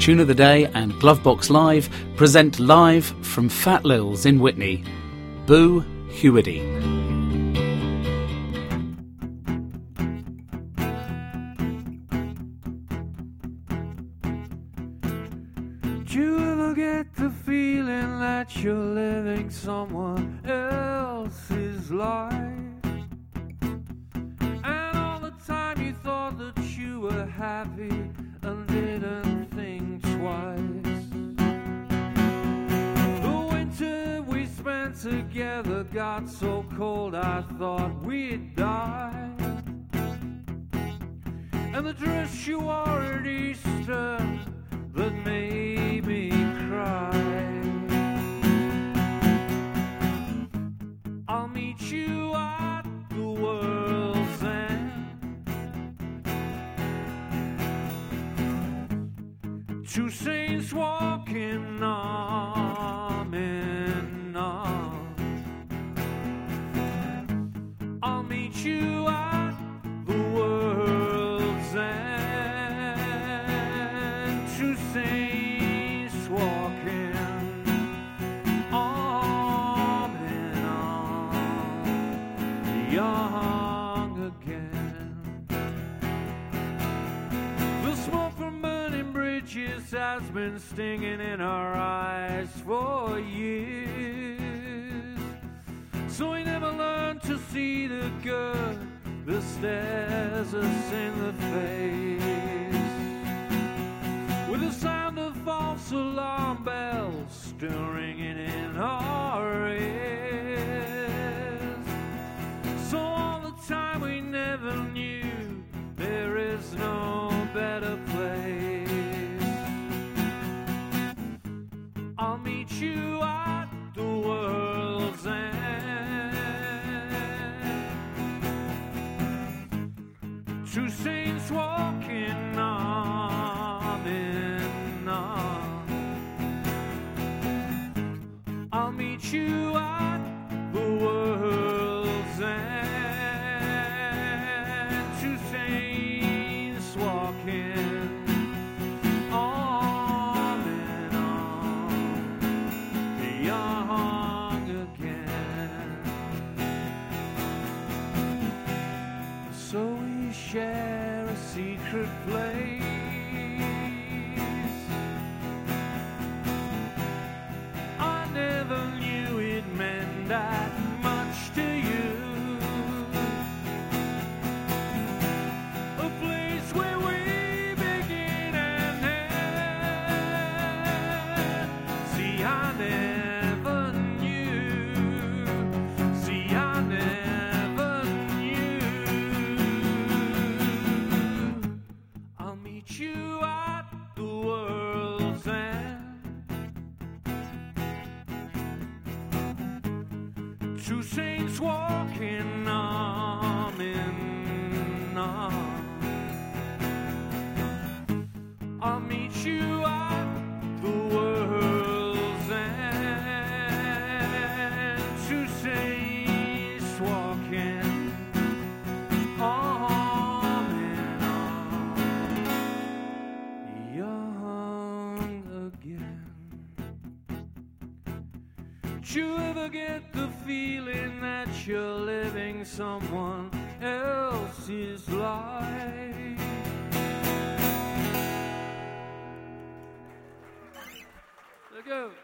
Tune of the Day and Glovebox Live present live from Fat Lil's in Witney, Boo Hewity. Do you ever get the feeling that you're living someone else's life? And all the time you thought that you were happy and didn't think twice. The winter we spent together got so cold I thought we'd die. And the dress you wore at Easter that made me cry. I'll meet you at the world's end. Two saints walking arm in arm. I'll meet you at the world's end. Two saints walking arm in arm, young again. The smoke from burning bridges has been stinging in our eyes for years. So we never learned to see the good that stares us in the face. With the sound of false alarm bells still ringing in our ears. So all the time we never knew there is no better place. I'll meet you at the world's end. Two saints walking arm in arm. I'll meet you at the world's end. Two saints walking arm in arm, young again. So we share a secret place. I never knew it meant that much to you. A place where we begin and end. See, I never knew. See, I never knew. I'll meet you at the world's end. Two saints walking arm in arm. I'll meet you at the world's end. Two saints walking arm in arm, young again. Do you ever get the feeling that you're living someone else's life? There you go.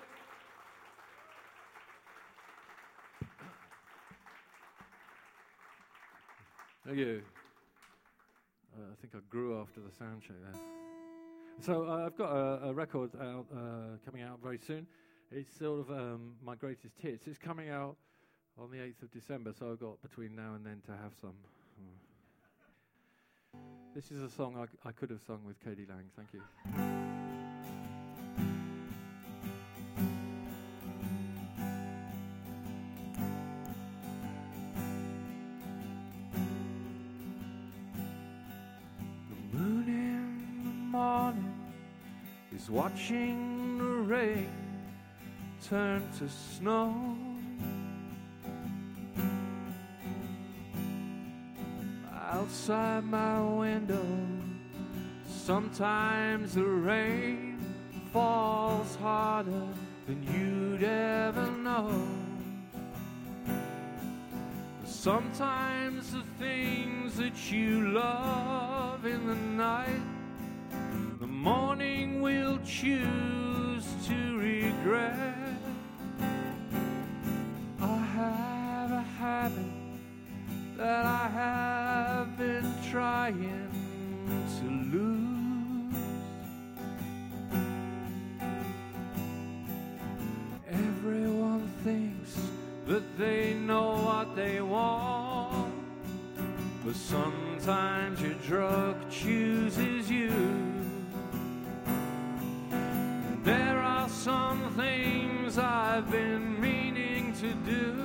Thank you. I think I grew after the sound check there. So I've got a record out, coming out very soon. It's sort of my greatest hits. It's coming out on the 8th of December, so I've got between now and then to have some. This is a song I could have sung with K.D. Lang. Thank you. The moon in the morning is watching the rain turn to snow. Outside my window, sometimes the rain falls harder than you'd ever know. Sometimes the things that you love in the night, the morning will choose to regret. I have a habit that I have been trying to lose. Everyone thinks that they know what they want, but sometimes your drug chooses you. There are some things I've been meaning to do,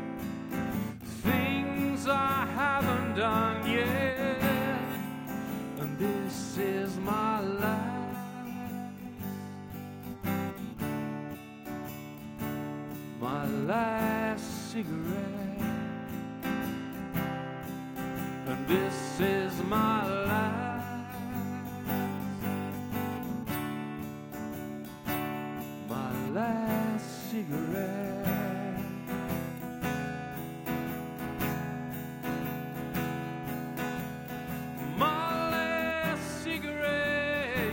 things I haven't done yet, and this is my last cigarette, and this is my last cigarette. My last cigarette,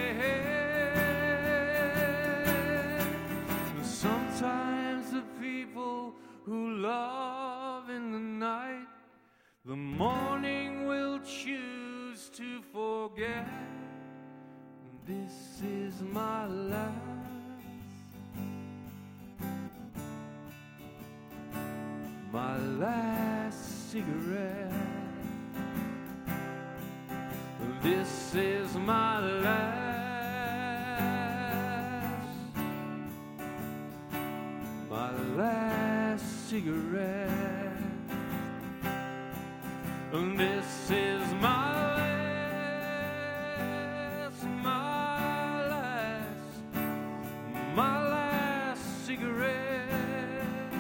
yeah. Sometimes the people who love in the night, the morning will choose to forget. This is my last cigarette. This is my last cigarette. This is my last cigarette.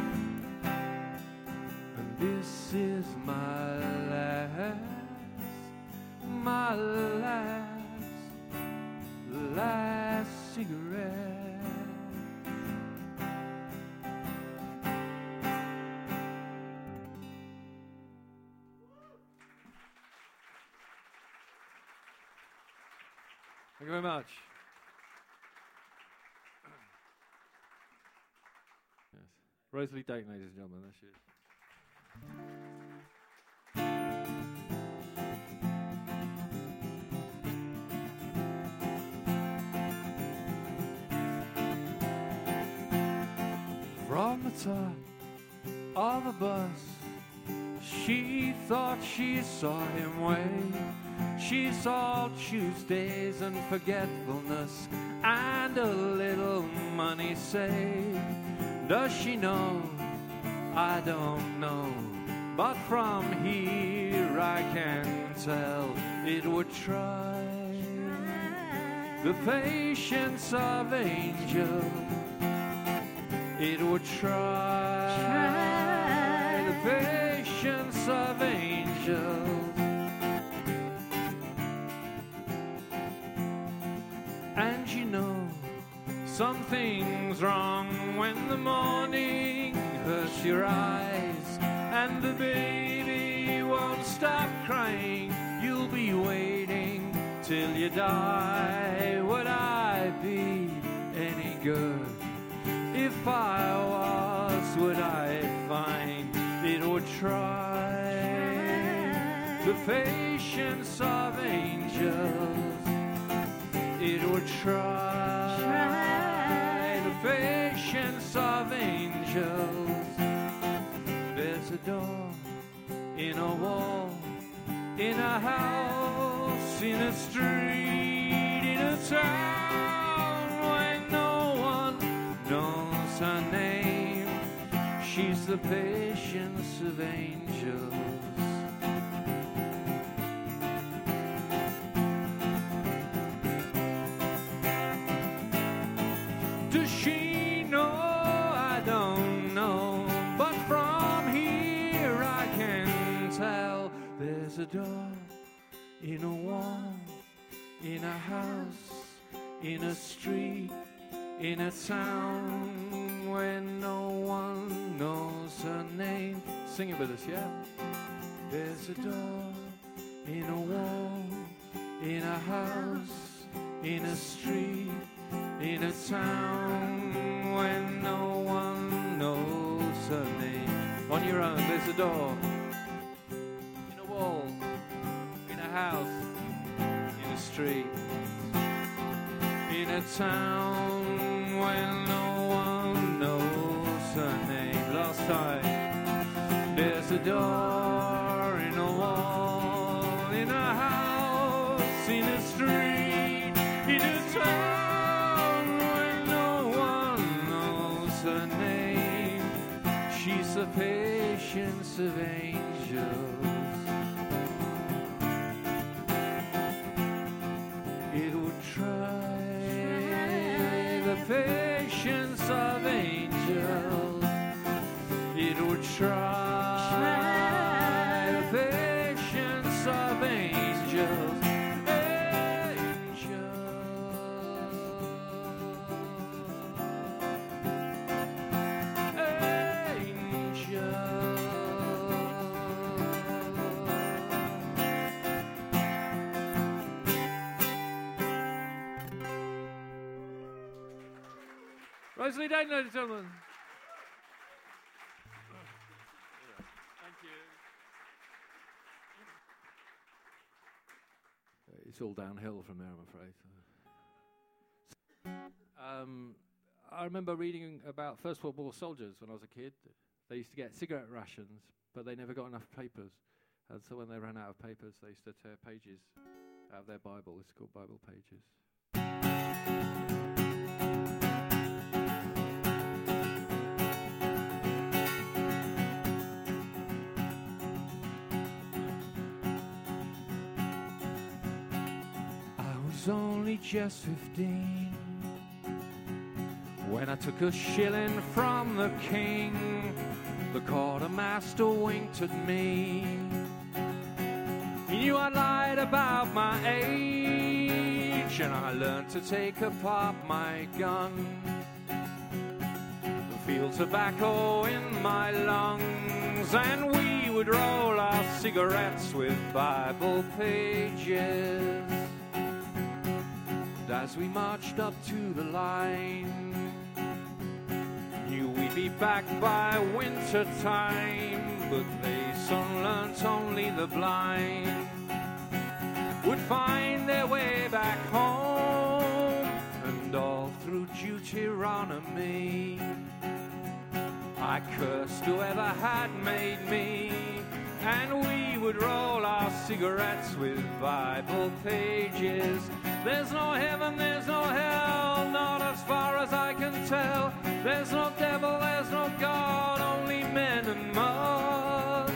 This is my last cigarette. Thank you very much. Yes. Rosalie Dayton, ladies and gentlemen, there she is. From the top of a bus, she thought she saw him wave. She saw Tuesdays and forgetfulness and a little money saved. Does she know? I don't know. But from here I can tell it would try the patience of angels. It would try the patience of angels. And you know something's wrong when the morning hurts your eyes and the baby won't stop crying. You'll be waiting till you die. Would I be any good? If I was, would I find it would try the patience of angels? It would try the patience of angels. There's a door in a wall, in a house, in a street, in a town where no one knows her name. She's the patience of angels. Does she know? I don't know. But from here I can tell there's a door in a wall, in a house, in a street, in a town where no one knows her name. Sing it with us, yeah? There's a door in a wall, in a house, in a street, in a town where no one knows her name. On your own, there's a door in a wall, in a house, in a street, in a town where no one knows her name. Last time. There's a door in a wall, in a house, in a street, in a town where no one knows her name. She's the patience of angels. It would try the patience of angels. It would try the patience of angels. Rosalie Dane, ladies and gentlemen. Thank you. It's all downhill from there, I'm afraid. I remember reading about First World War soldiers when I was a kid. They used to get cigarette rations, but they never got enough papers. And so when they ran out of papers, they used to tear pages out of their Bible. It's called Bible pages. Only just 15 when I took a shilling from the king. The quartermaster winked at me. He knew I lied about my age, and I learned to take apart my gun. Feel tobacco in my lungs, and we would roll our cigarettes with Bible pages. As we marched up to the line, knew we'd be back by winter time, but they soon learnt only the blind would find their way back home. And all through Deuteronomy, I cursed whoever had made me, and we would roll our cigarettes with Bible pages. There's no heaven, there's no hell, not as far as I can tell. There's no devil, there's no God, only men and mud.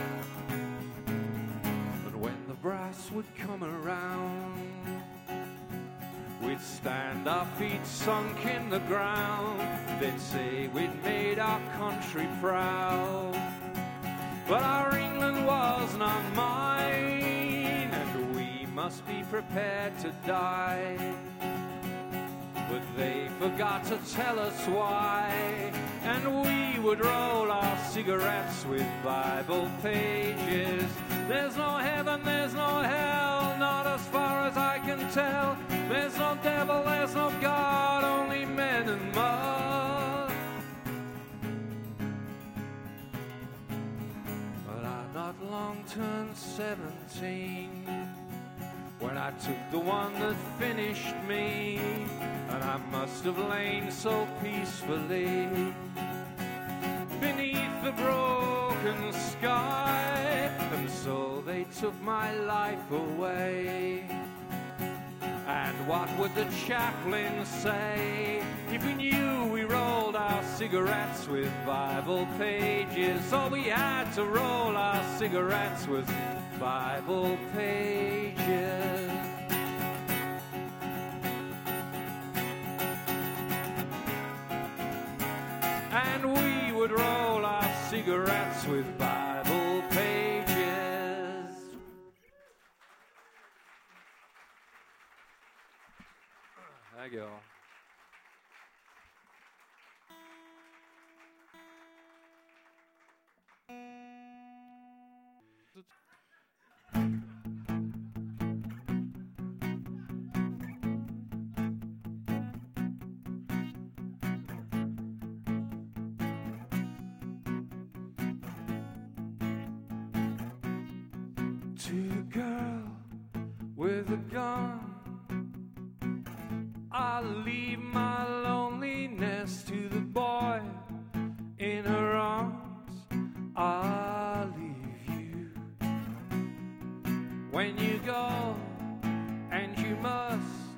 But when the brass would come around, we'd stand our feet sunk in the ground. They'd say we'd made our country proud, but our England was not mine, and we must be prepared to die. But they forgot to tell us why, and we would roll our cigarettes with Bible pages. There's no heaven, there's no hell, not as far as I can tell. There's no devil, there's no God, only men and mud. But I'd not long turned 17 when I took the one that finished me, and I must have lain so peacefully beneath the broken sky. And so they took my life away. And what would the chaplain say if he knew we rolled our cigarettes with Bible pages? All we had to roll our cigarettes was Bible pages. And we would roll our cigarettes with Bible pages. Thank you all. To a girl with a gun, I'll leave my loneliness. To the boy in her arms, I'll leave you. When you go, and you must,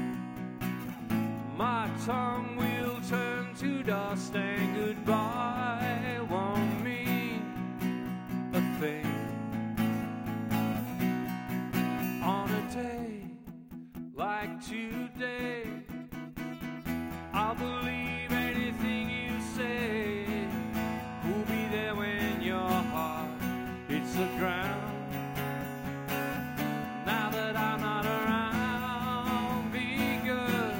my tongue will turn to dust, and goodbye won't mean a thing. On a day like today, I'll believe anything you say. Who'll be there when your heart hits the ground? Now that I'm not around, be good.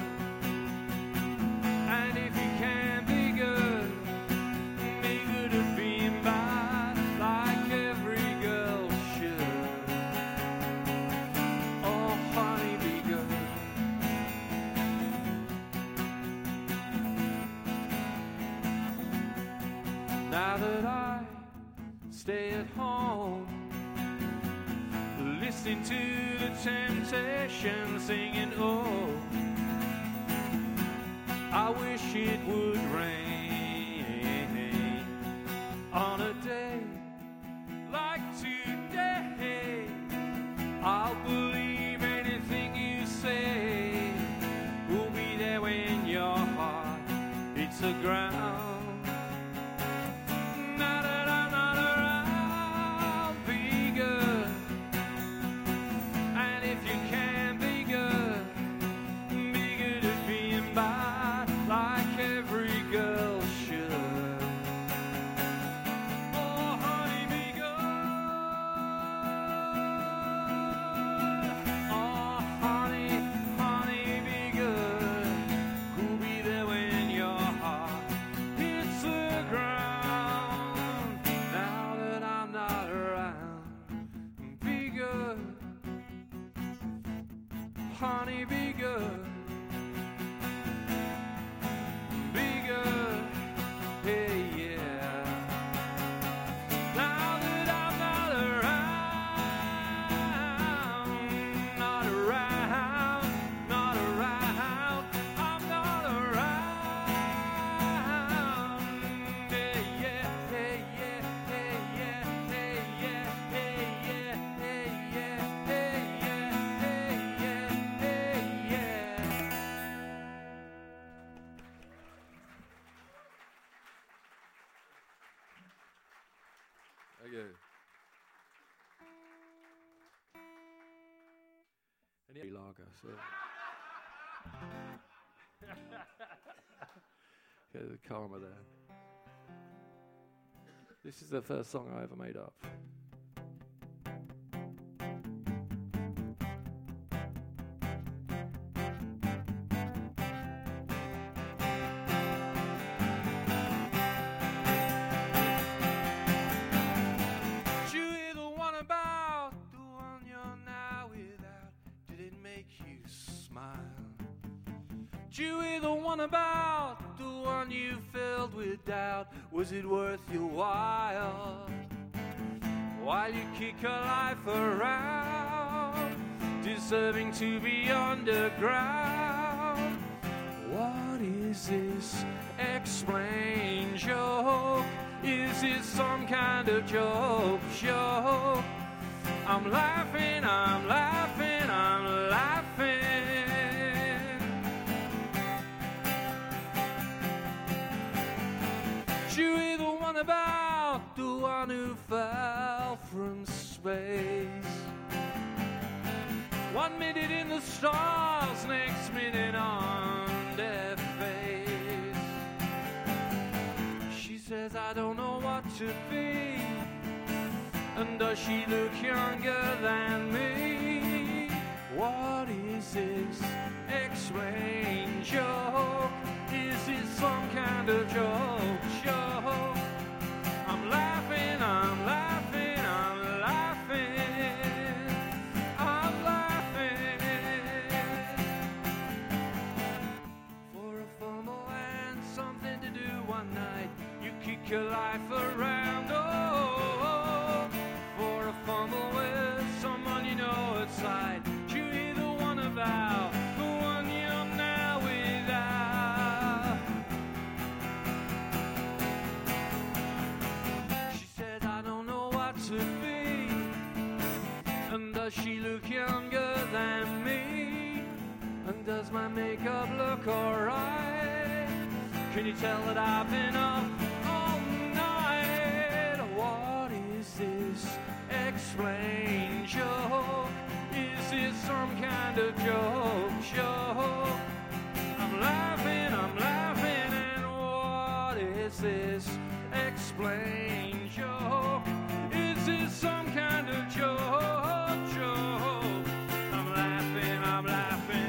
And if you can be good at being bad, like every girl should. Oh, honey, be good. Now that I stay at home, listening to the Temptations singing, oh, I wish it would rain on a day like today. I'll believe anything you say. We'll be there when your heart hits the ground. Now that I'm not around, be good. And if you can be good at being bad, like every girl should. Oh, honey, be good. Oh, honey, be good. Who'll be there when your heart hits the ground? Now that I'm not around, be good. Honey, be good. Be good. Hey, yeah. Now that I'm not around, not around, not around, I'm not around. Hey, yeah, hey, yeah, hey, yeah, hey, yeah, hey, yeah, hey, yeah, hey, yeah, hey, yeah, hey, yeah. Okay. Any lager, so. Okay, the karma there. This is the first song I ever made up. Did you hear the one about the one you're now without? Did it make you smile? Did you hear the one about the one you filled with doubt? Was it worth your while? While you kick her life around, deserving to be underground. What is this? Explain, joke. Is it some kind of joke? I'm laughing, I'm laughing, I'm laughing. Did you hear the one about the one who fell from space? 1 minute in the stars, next minute on their face. She says, I don't know what to be. And does she look younger than me? What is this? Explain. life around. Oh, for a fumble with someone you know outside. You either one about the one you're now without. She said, I don't know what to be. And does she look younger than me? And does my makeup look alright? Can you tell that I've been up all night? What is this? Explain, joke. Is this some kind of joke? I'm laughing, and what is this? Explain, joke. Is this some kind of joke? I'm laughing, I'm laughing.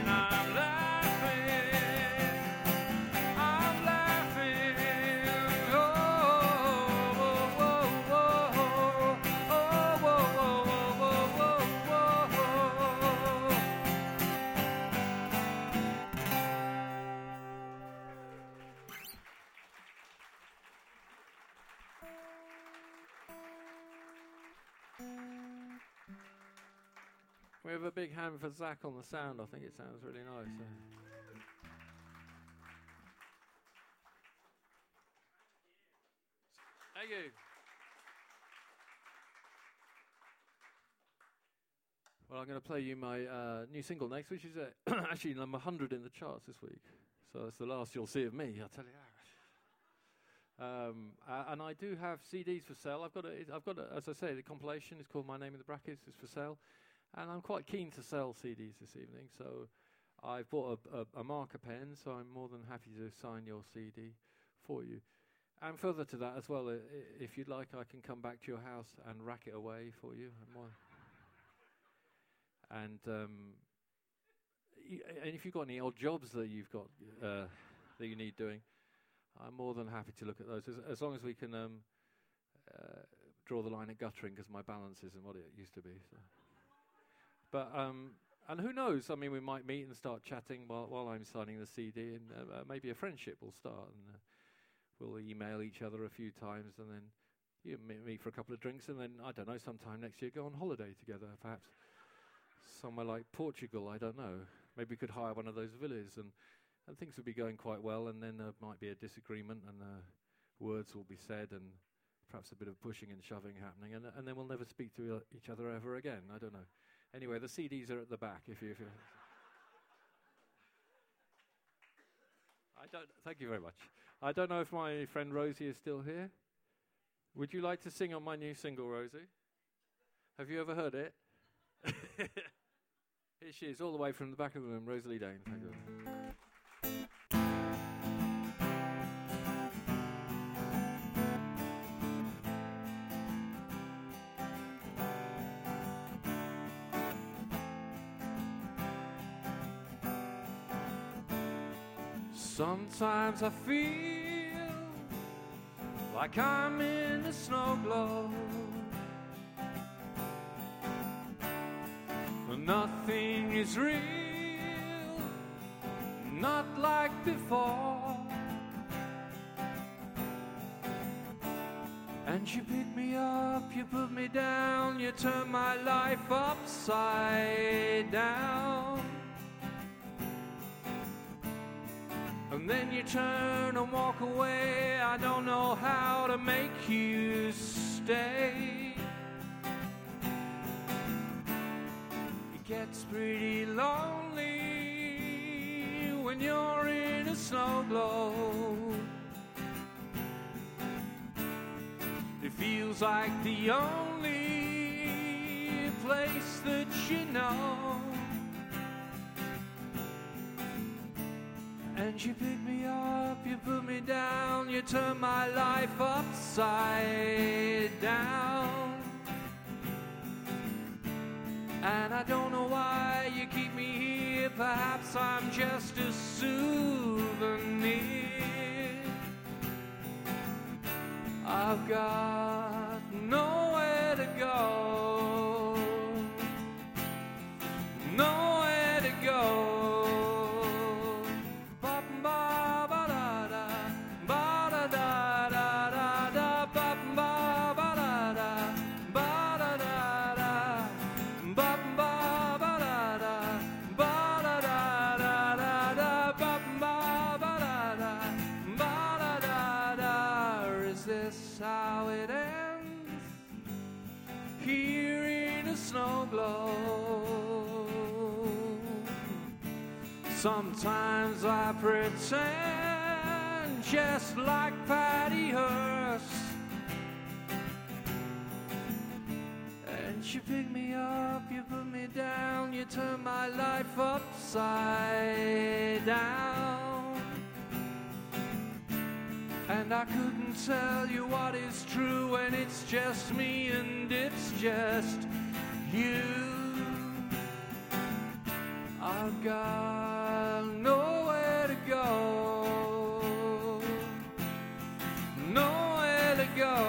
We have a big hand for Zach on the sound. I think it sounds really nice. Thank you. Well, I'm going to play you my new single next, which is actually number 100 in the charts this week. So it's the last you'll see of me, I'll tell you that. And I do have CDs for sale. I've got, as I say, the compilation is called My Name in the Brackets. It's for sale. And I'm quite keen to sell CDs this evening, so I've bought a marker pen, so I'm more than happy to sign your CD for you. And further to that as well, if you'd like, I can come back to your house and rack it away for you. And if you've got any odd jobs that you've got that you need doing, I'm more than happy to look at those, as long as we can draw the line at guttering, because my balance isn't what it used to be. So. But and who knows? I mean, we might meet and start chatting while I'm signing the CD, and maybe a friendship will start, and we'll email each other a few times, and then you meet for a couple of drinks, and then I don't know, sometime next year go on holiday together, perhaps somewhere like Portugal. I don't know. Maybe we could hire one of those villas, and things would be going quite well, and then there might be a disagreement, and words will be said, and perhaps a bit of pushing and shoving happening, and then we'll never speak to each other ever again. I don't know. Anyway, the CDs are at the back. If you I don't. Thank you very much. I don't know if my friend Rosie is still here. Would you like to sing on my new single, Rosie? Have you ever heard it? Here she is, all the way from the back of the room, Rosalie Dane. Thank you. Sometimes I feel like I'm in a snow globe. Nothing is real, not like before. And you pick me up, you put me down, you turn my life upside down. And then you turn and walk away. I don't know how to make you stay. It gets pretty lonely when you're in a snow globe. It feels like the only place that you know. And you pick me up, you put me down, you turn my life upside down. And I don't know why you keep me here, perhaps I'm just a souvenir. I've got nowhere to go, nowhere to go. afterglow. Sometimes I pretend, just like Patty Hearst, and you pick me up, you put me down, you turn my life upside down. And I couldn't tell you what is true when it's just me and it's just you. I've got nowhere to go, nowhere to go.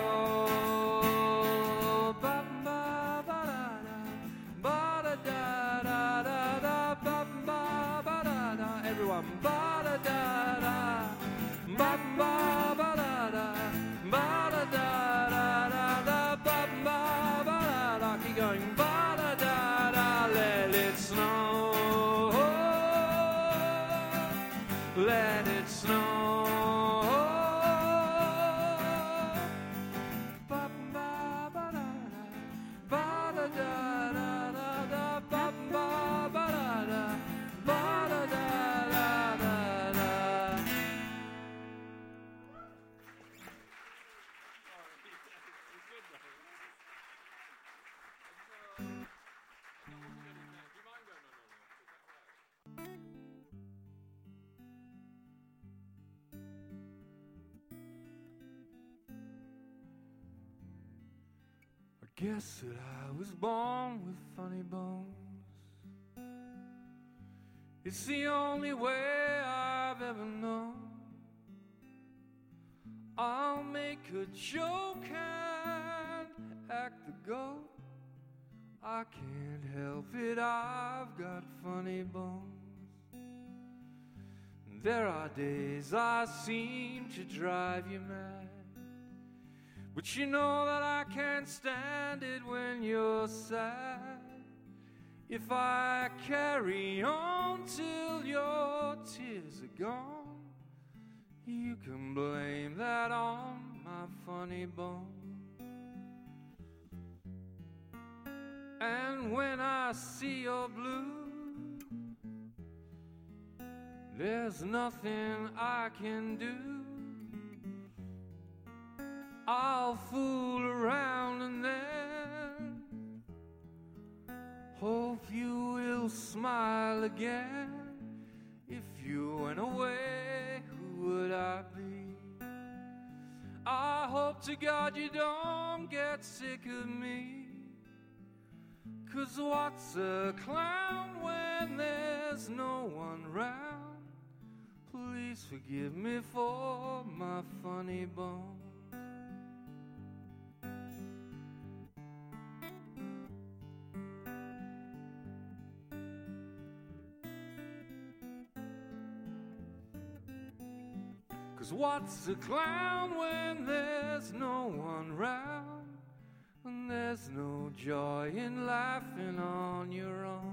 Everyone, ba-da-da-da, ba-ba-ba-da-da, ba-da-da-da-da-da, ba-ba-ba-da-da. Keep going, ba-da-da-da, let it snow, let it snow. Ba-ba-ba-da-da, ba-da-da-da-da, ba-ba-ba-da-da, ba-da-da-da-da. I guess that I was born with funny bones. It's the only way I've ever known. I'll make a joke and act the goat. I can't help it, I've got funny bones. There are days I seem to drive you mad, but you know that I can't stand it when you're sad. If I carry on till your tears are gone, you can blame that on my funny bone. And when I see you're blue, there's nothing I can do. I'll fool around and then hope you will smile again. If you went away, who would I be? I hope to God you don't get sick of me. 'Cause what's a clown when there's no one round? Please forgive me for my funny bone. 'Cause what's a clown when there's no one round? And there's no joy in laughing on your own.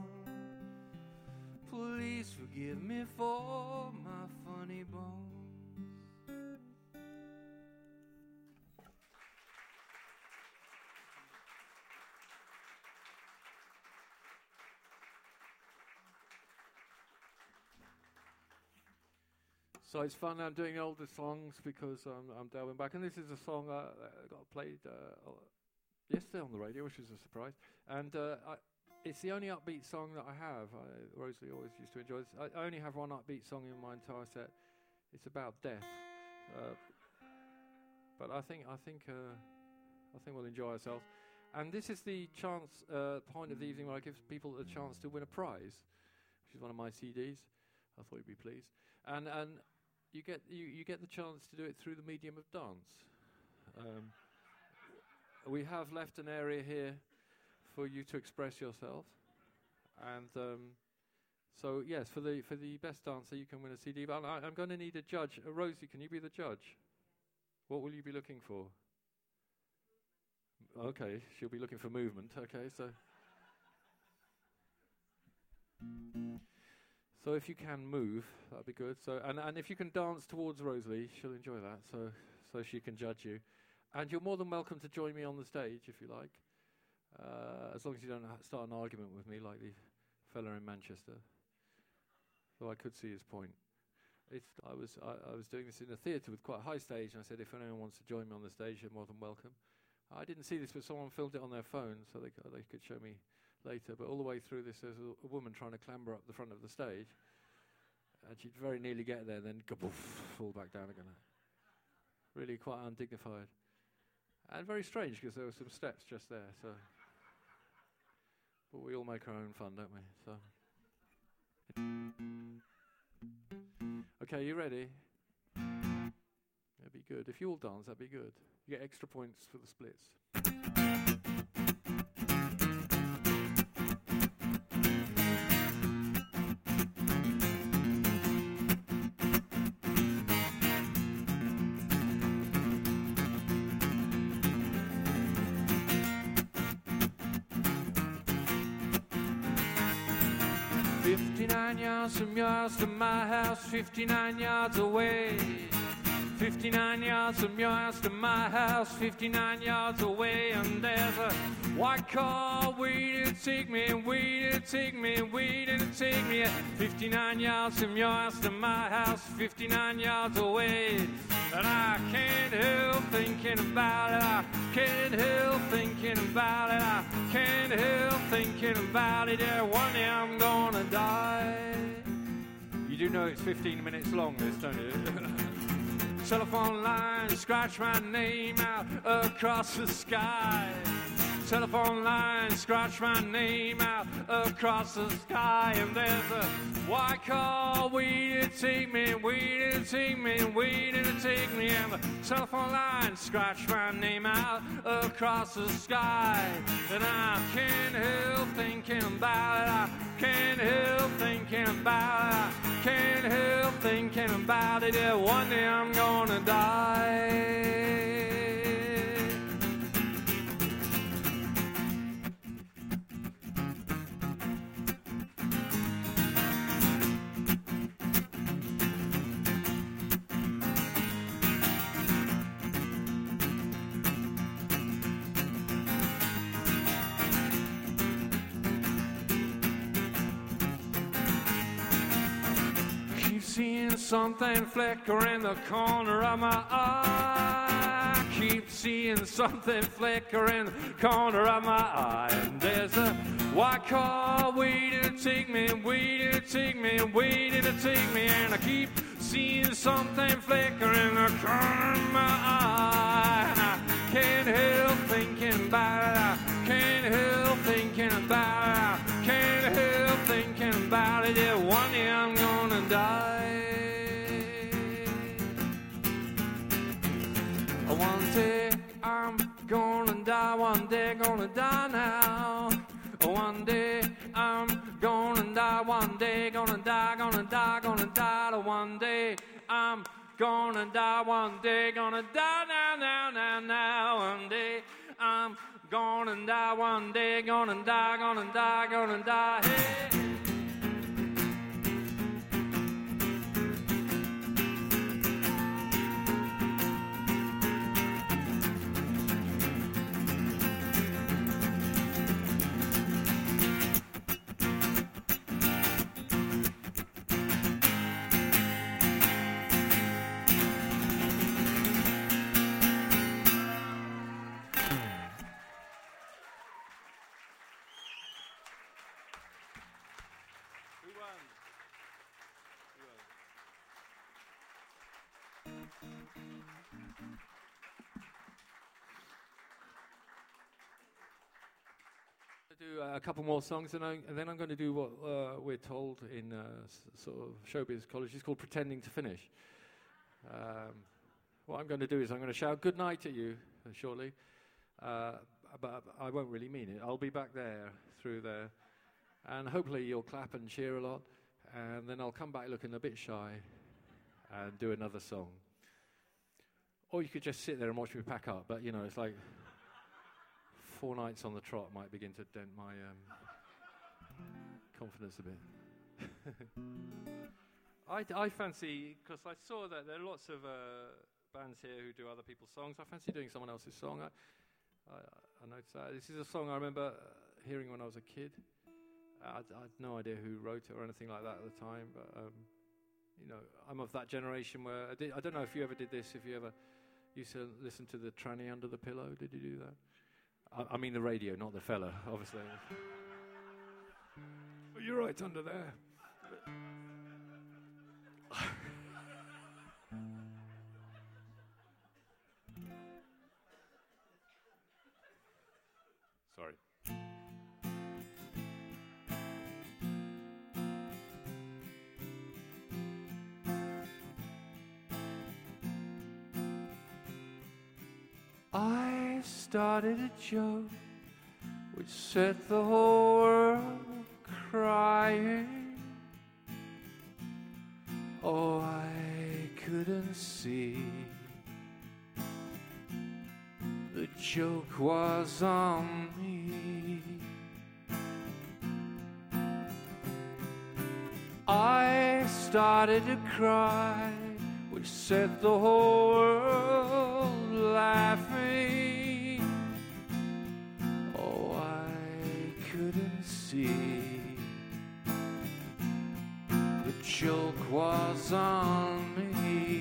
Please forgive me for my funny bones. So it's fun. I'm doing older songs because I'm delving back, and this is a song I got played yesterday on the radio, which was a surprise. And it's the only upbeat song that I have. Rosalie always used to enjoy this. I only have one upbeat song in my entire set. It's about death, but I think we'll enjoy ourselves. And this is the point of the evening where I give people a chance to win a prize, which is one of my CDs. I thought you'd be pleased. And you get the chance to do it through the medium of dance. We have left an area here for you to express yourself, and so yes, for the best dancer, you can win a CD. But I'm going to need a judge. Rosie, can you be the judge? What will you be looking for? Okay, she'll be looking for movement. Okay, so if you can move, that'd be good. So and if you can dance towards Rosalie, she'll enjoy that. So she can judge you. And you're more than welcome to join me on the stage if you like. as long as you don't start an argument with me like the fella in Manchester. Though I could see his point. I was doing this in a theatre with quite a high stage, and I said, if anyone wants to join me on the stage, you're more than welcome. I didn't see this, but someone filmed it on their phone, so they could show me later. But all the way through this, there's a woman trying to clamber up the front of the stage, and she'd very nearly get there, then kaboof, fall back down again. Really quite undignified. And very strange, because there were some steps just there. So, but we all make our own fun, don't we? So, okay, you ready? That'd be good. If you all dance, that'd be good. You get extra points for the splits. 59 yards from your house to my house, 59 yards away. 59 yards from your house to my house, 59 yards away. And there's a white car waiting to take me, waiting to take me, waiting to take me. 59 yards from your house to my house, 59 yards away. And I can't help thinking about it, I can't help thinking about it, I can't help thinking about it. Yeah, one day I'm gonna die. You do know it's 15 minutes long, this, don't you? Telephone line, scratch my name out across the sky. Telephone line, scratch my name out across the sky. And there's a white car waiting to take me, waiting to take me, waiting to take me. And the telephone line, scratch my name out across the sky. And I can't help thinking about it, I can't help thinking about it, I can't help thinking about it. Yeah, one day I'm gonna die. Seeing something flicker in the corner of my eye. Keep seeing something flicker in the corner of my eye. And there's a white car waiting to take me, waiting to take me, waiting to take me. And I keep seeing something flicker in the corner of my eye. And I can't help thinking about it, I can't help thinking about it, I can't help thinking about it. Yeah, one day I'm gonna die. One day I'm gonna die, one day gonna die now. One day I'm gonna die, one day gonna die, gonna die, gonna die. One day I'm gonna die, one day gonna die now, now, now, now. One day I'm gonna die, one day gonna die, gonna die, gonna die. Hey. Do a couple more songs, and then I'm going to do what we're told in sort of showbiz college is called pretending to finish. What I'm going to do is I'm going to shout good night at you shortly, but I won't really mean it. I'll be back there through there, and hopefully you'll clap and cheer a lot, and then I'll come back looking a bit shy and do another song. Or you could just sit there and watch me pack up, but you know, it's like 4 nights on the trot might begin to dent my confidence a bit. I fancy, because I saw that there are lots of bands here who do other people's songs. I fancy doing someone else's song. I noticed that. This is a song I remember hearing when I was a kid. I had no idea who wrote it or anything like that at the time, but I'm of that generation where I don't know if you ever did this, if you ever used to listen to the tranny under the pillow. Did you do that? I mean the radio, not the fella, obviously. You're right under there. Sorry. I started a joke which set the whole world crying. Oh, I couldn't see. The joke was on me. I started to cry, which set the whole world laughing. Oh, I couldn't see. The joke was on me.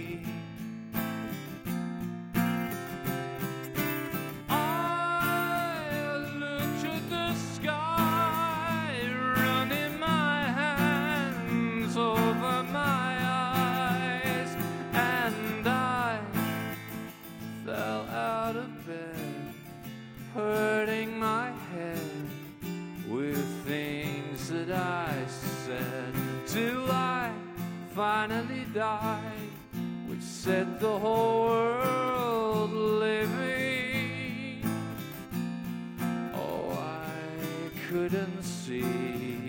Hurting my head with things that I said, till I finally died, which set the whole world living. Oh, I couldn't see.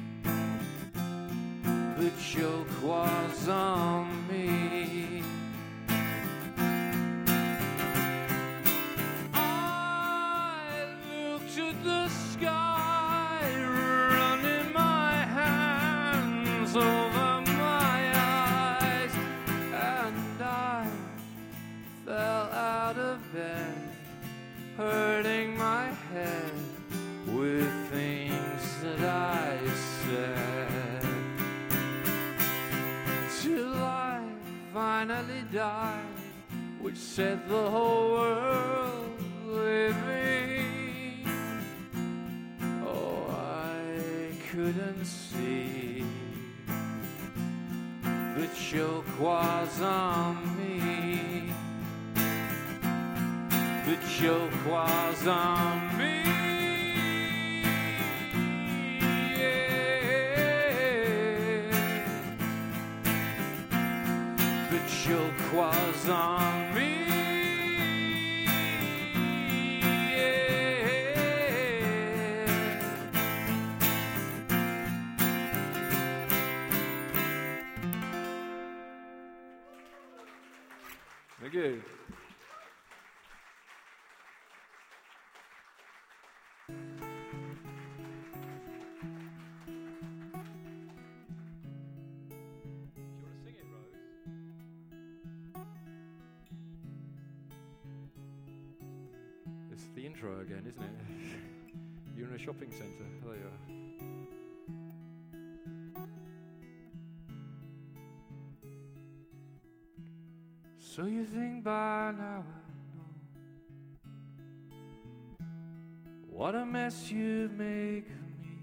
The joke was on me. The sky, running my hands over my eyes, and I fell out of bed, hurting my head with things that I said, till I finally died, which set the whole world living. Couldn't see. The joke was on me. The joke was on me. Yeah. The joke was on me. Thank you. Do you want to sing it, Rose? It's the intro again, isn't it? You're in a shopping centre. There you are. So you think by now I know what a mess you make of me.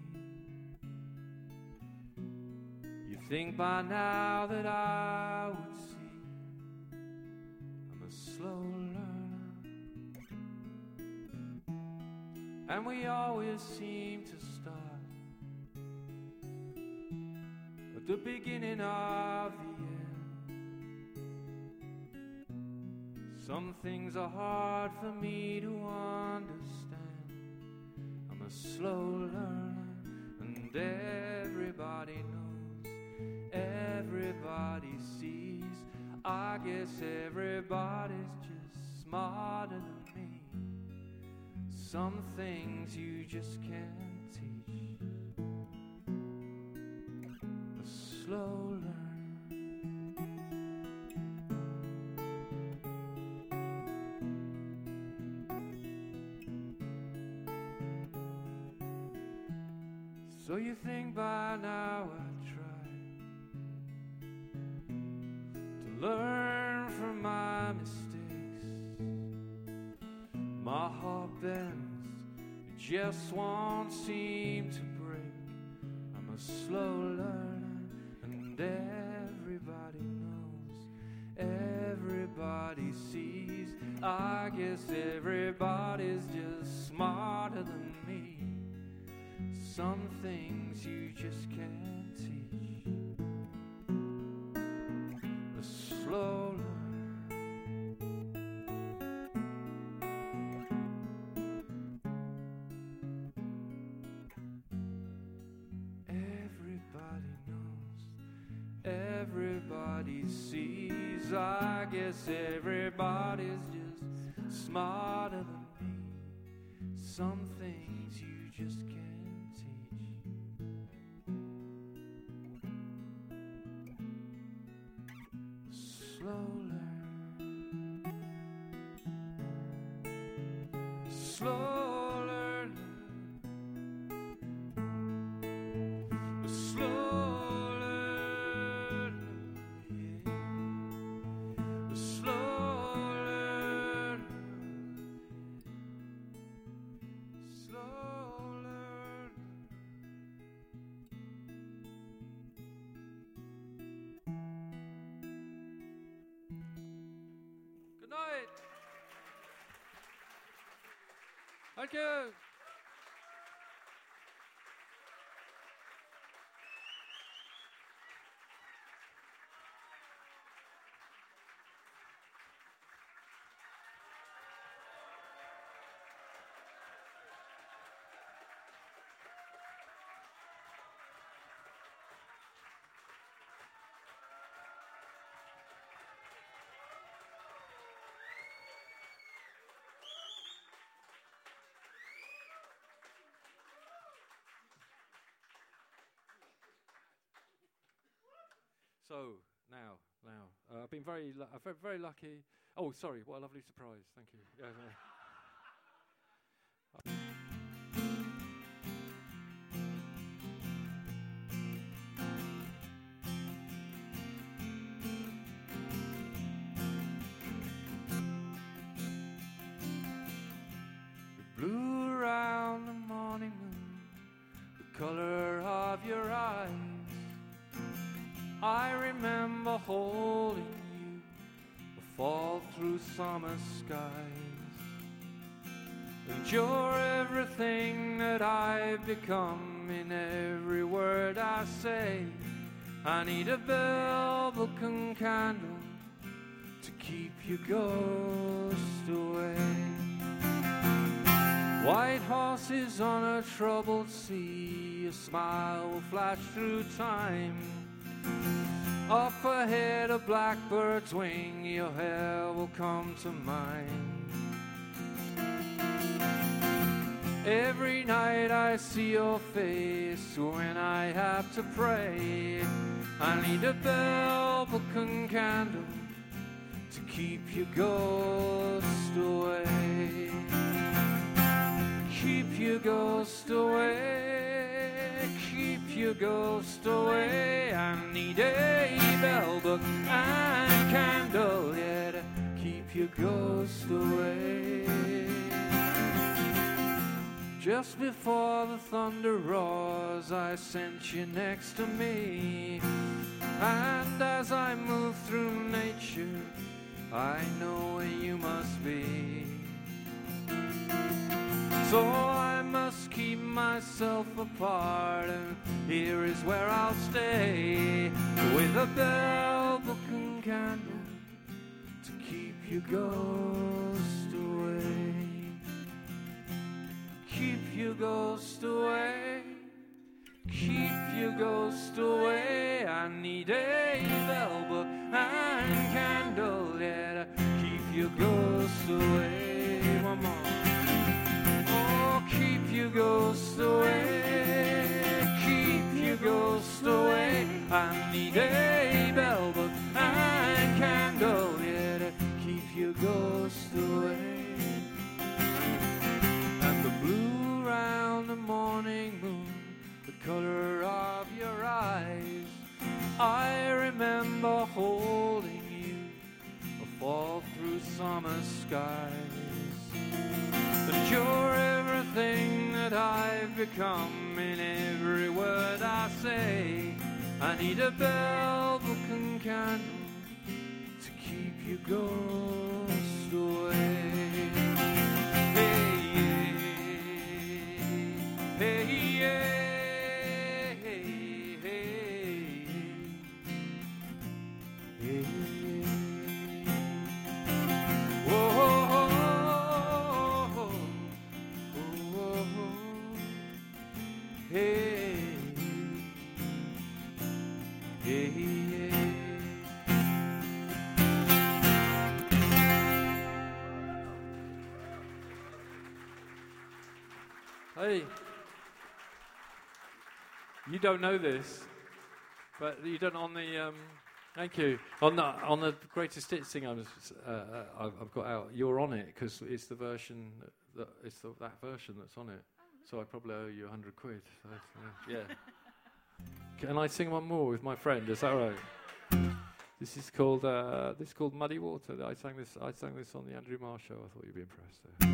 You think by now that I would see I'm a slow learner, and we always seem to start at the beginning of the end. Some things are hard for me to understand. I'm a slow learner, and everybody knows, everybody sees. I guess everybody's just smarter than me. Some things you just can't teach. A slow learner. So you think by now I try to learn from my mistakes. My heart bends, it just won't seem to break. I'm a slow learner, and everybody knows, everybody sees. I guess everybody's just smarter than me. Some things you just can't teach. A slow learner. Everybody knows, everybody sees. I guess everybody's just smarter than me. Some things you just can't. Slow learner, slow learner, yeah. Slow learner, slow learner. Good night. Thank you. So now, I've been very lucky. Oh, sorry, what a lovely surprise! Thank you. Yeah, The blue around the morning moon, the color of your eyes. I remember holding you, a fall through summer skies. And you're everything that I've become in every word I say. I need a Belbucan candle to keep your ghost away. White horses on a troubled sea, a smile will flash through time. Up ahead a blackbird's wing, your hair will come to mind. Every night I see your face when I have to pray. I need a Belbucan candle to keep your ghost away. Keep your ghost away, keep your ghost away. I need a Belbucan candle, yeah, to keep your ghost away. Just before the thunder roars, I sense you next to me. And as I move through nature, I know where you must be. So I must keep myself apart, and here is where I'll stay, with a Belbucan candle to keep your ghost away. Keep your ghost away, keep your ghost away. I need a Belbucan candle, yeah, to keep your ghost away. One more. Keep your ghost away, keep your ghost away. I need a Belbucan candle, yeah, to keep your ghost away. And the blue round the morning moon, the color of your eyes. I remember holding you fall through summer skies. That you're everything that I've become in every word I say. I need a bell, book and candle to keep your ghost away. Hey, yeah. Hey, yeah. Hey, you don't know this, but you don't on the. Thank you. On the greatest hits thing I've got out. You're on it because it's the version that version that's on it. So I probably owe you £100. So, yeah. Can I sing one more with my friend? Is that right? This is called Muddy Water. I sang this on the Andrew Marr show. I thought you'd be impressed there.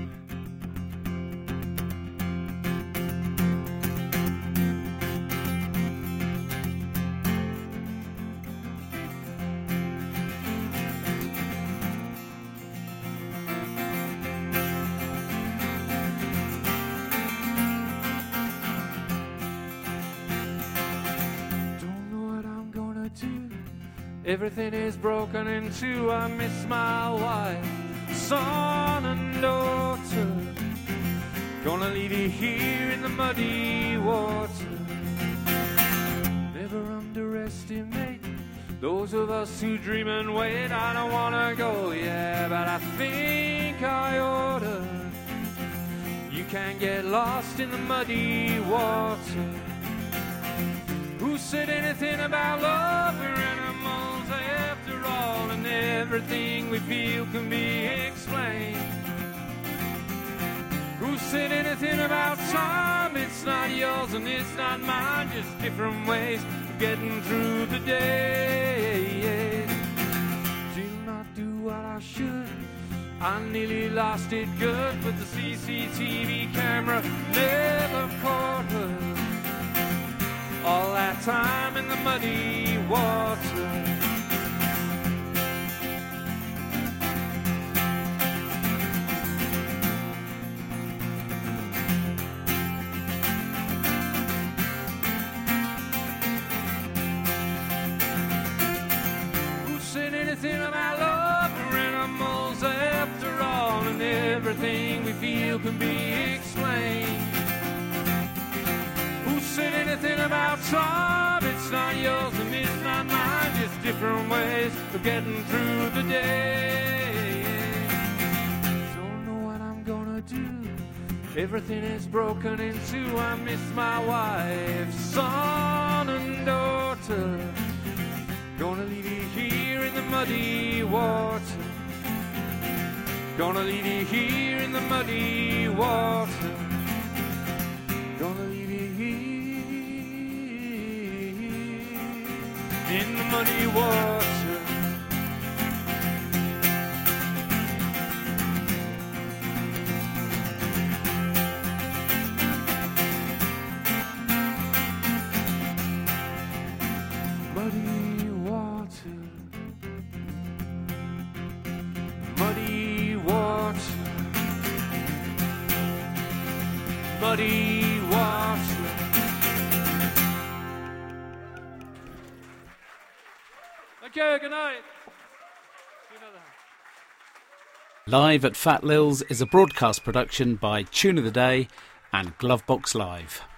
Everything is broken in two. I miss my wife, son and daughter. Gonna leave you here in the muddy water. Never underestimate those of us who dream and wait. I don't wanna go, yeah, but I think I oughta. You can't get lost in the muddy water. Who said anything about love? We're animals after all, and everything we feel can be explained. Who said anything about time? It's not yours and it's not mine, just different ways of getting through the day. Did not do what I should. I nearly lost it good, but the CCTV camera never caught her. All that time in the muddy water. Who said anything about love? We're animals after all, and everything we feel can be explained. Said anything about time? It's not yours and it's not mine, just different ways of getting through the day. Don't know what I'm gonna do. Everything is broken in two. I miss my wife, son and daughter. Gonna leave you here in the muddy water. Gonna leave you here in the muddy water. Gonna leave you here in the muddy water. Muddy water. Muddy water. Muddy water. Okay, good night. Live at Fat Lil's is a broadcast production by Tune of the Day and Glovebox Live.